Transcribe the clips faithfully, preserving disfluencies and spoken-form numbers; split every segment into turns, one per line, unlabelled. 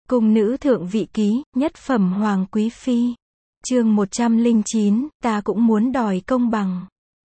Cung nữ thượng vị ký, nhất phẩm hoàng quý phi. Chương một trăm lẻ chín, ta cũng muốn đòi công bằng.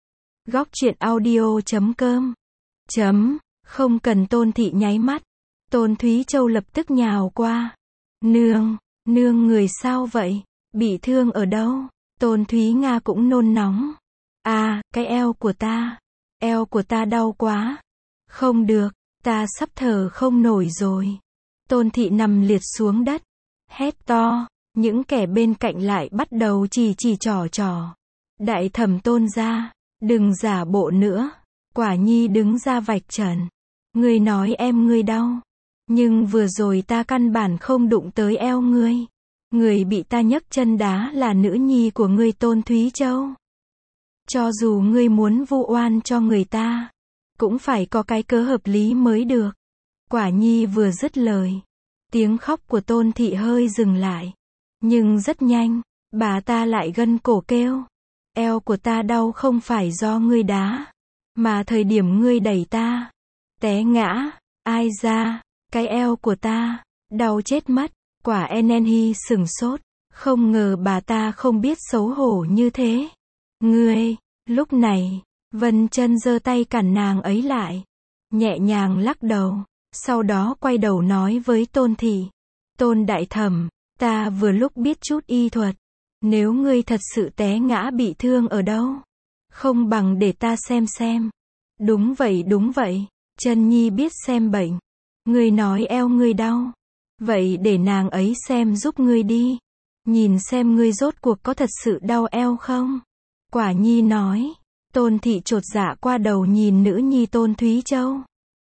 Góc truyện audio chấm com. Chấm, không cần Tôn Thị nháy mắt. Tôn Thúy Châu lập tức nhào qua. Nương, nương người sao vậy? Bị thương ở đâu? Tôn Thúy Nga cũng nôn nóng. À, cái eo của ta. Eo của ta đau quá. Không được, ta sắp thở không nổi rồi. Tôn Thị nằm liệt xuống đất. Hét to, những kẻ bên cạnh lại bắt đầu chỉ chỉ trò trò. Đại thẩm Tôn gia, đừng giả bộ nữa. Quả nhi đứng ra vạch trần. Ngươi nói em ngươi đau. Nhưng vừa rồi ta căn bản không đụng tới eo ngươi. Người bị ta nhấc chân đá là nữ nhi của ngươi Tôn Thúy Châu. Cho dù ngươi muốn vu oan cho người ta, cũng phải có cái cớ hợp lý mới được. Quả nhi vừa dứt lời, tiếng khóc của Tôn Thị hơi dừng lại. Nhưng rất nhanh, bà ta lại gân cổ kêu. Eo của ta đau không phải do ngươi đá, mà thời điểm ngươi đẩy ta, té ngã, ai ra, cái eo của ta, đau chết mất. Quả en hi sửng sốt, không ngờ bà ta không biết xấu hổ như thế. Ngươi, lúc này, Vân Chân giơ tay cản nàng ấy lại, nhẹ nhàng lắc đầu, sau đó quay đầu nói với Tôn Thị. Tôn đại thẩm, ta vừa lúc biết chút y thuật, nếu ngươi thật sự té ngã bị thương ở đâu, không bằng để ta xem xem. Đúng vậy đúng vậy, Chân nhi biết xem bệnh. Ngươi nói eo ngươi đau, vậy để nàng ấy xem giúp ngươi đi. Nhìn xem ngươi rốt cuộc có thật sự đau eo không? Quả nhi nói. Tôn Thị chột dạ qua đầu nhìn nữ nhi Tôn Thúy Châu.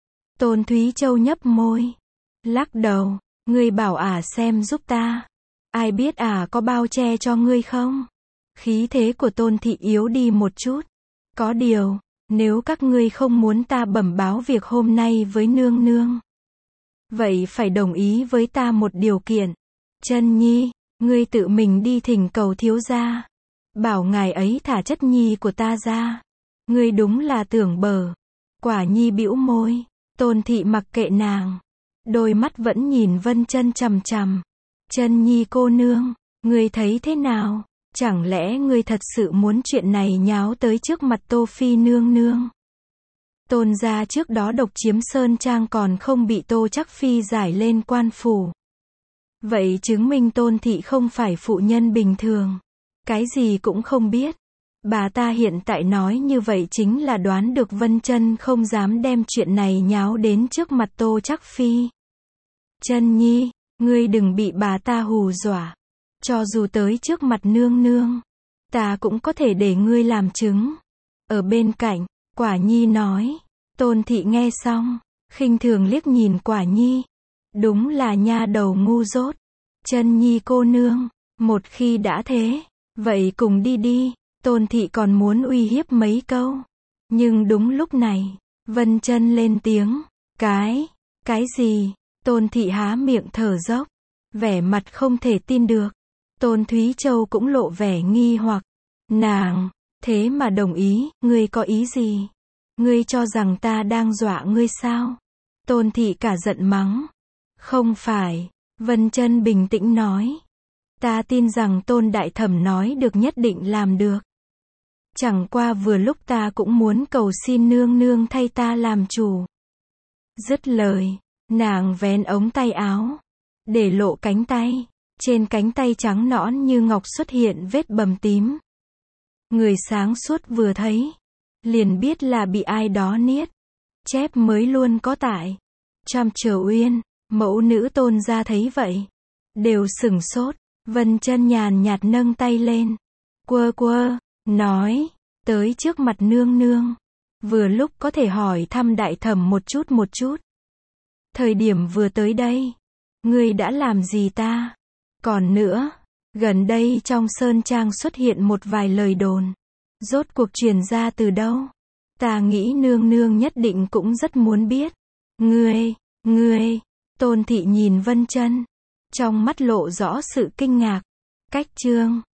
Tôn Thúy Châu nhấp môi, lắc đầu. Ngươi bảo ả à xem giúp ta. Ai biết ả à có bao che cho ngươi không? Khí thế của Tôn Thị yếu đi một chút. Có điều, nếu các ngươi không muốn ta bẩm báo việc hôm nay với nương nương, vậy phải đồng ý với ta một điều kiện. Chân nhi, ngươi tự mình đi thỉnh cầu thiếu gia, bảo ngài ấy thả chất nhi của ta ra. Ngươi đúng là tưởng bở. Quả nhi bĩu môi. Tôn Thị mặc kệ nàng, đôi mắt vẫn nhìn Vân Chân chằm chằm. Chân nhi cô nương, ngươi thấy thế nào? Chẳng lẽ ngươi thật sự muốn chuyện này nháo tới trước mặt Tô Phi nương nương? Tôn gia trước đó độc chiếm Sơn Trang còn không bị Tô Chắc Phi giải lên quan phủ. Vậy chứng minh Tôn Thị không phải phụ nhân bình thường. Cái gì cũng không biết. Bà ta hiện tại nói như vậy chính là đoán được Vân Chân không dám đem chuyện này nháo đến trước mặt Tô Chắc Phi. Chân nhi, ngươi đừng bị bà ta hù dọa. Cho dù tới trước mặt nương nương, ta cũng có thể để ngươi làm chứng. Ở bên cạnh, Quả nhi nói. Tôn Thị nghe xong, khinh thường liếc nhìn Quả nhi. Đúng là nha đầu ngu dốt. Chân nhi cô nương, một khi đã thế, vậy cùng đi đi. Tôn Thị còn muốn uy hiếp mấy câu. Nhưng đúng lúc này, Vân Chân lên tiếng. Cái, cái gì? Tôn Thị há miệng thở dốc, vẻ mặt không thể tin được. Tôn Thúy Châu cũng lộ vẻ nghi hoặc. Nàng, thế mà đồng ý, ngươi có ý gì? Ngươi cho rằng ta đang dọa ngươi sao? Tôn Thị cả giận mắng. Không phải, Vân Chân bình tĩnh nói. Ta tin rằng Tôn đại thẩm nói được nhất định làm được. Chẳng qua vừa lúc ta cũng muốn cầu xin nương nương thay ta làm chủ. Dứt lời, nàng vén ống tay áo, để lộ cánh tay. Trên cánh tay trắng nõn như ngọc xuất hiện vết bầm tím. Người sáng suốt vừa thấy, liền biết là bị ai đó niết. Chép mới luôn có tại. Trăm Trở Uyên, mẫu nữ Tôn gia thấy vậy, đều sửng sốt. Vân Chân nhàn nhạt nâng tay lên, quơ quơ, nói, tới trước mặt nương nương, vừa lúc có thể hỏi thăm đại thẩm một chút một chút. Thời điểm vừa tới đây, ngươi đã làm gì ta? Còn nữa, gần đây trong Sơn Trang xuất hiện một vài lời đồn. Rốt cuộc truyền ra từ đâu? Ta nghĩ nương nương nhất định cũng rất muốn biết. Ngươi, ngươi, Tôn Thị nhìn Vân Chân, trong mắt lộ rõ sự kinh ngạc. Cách chương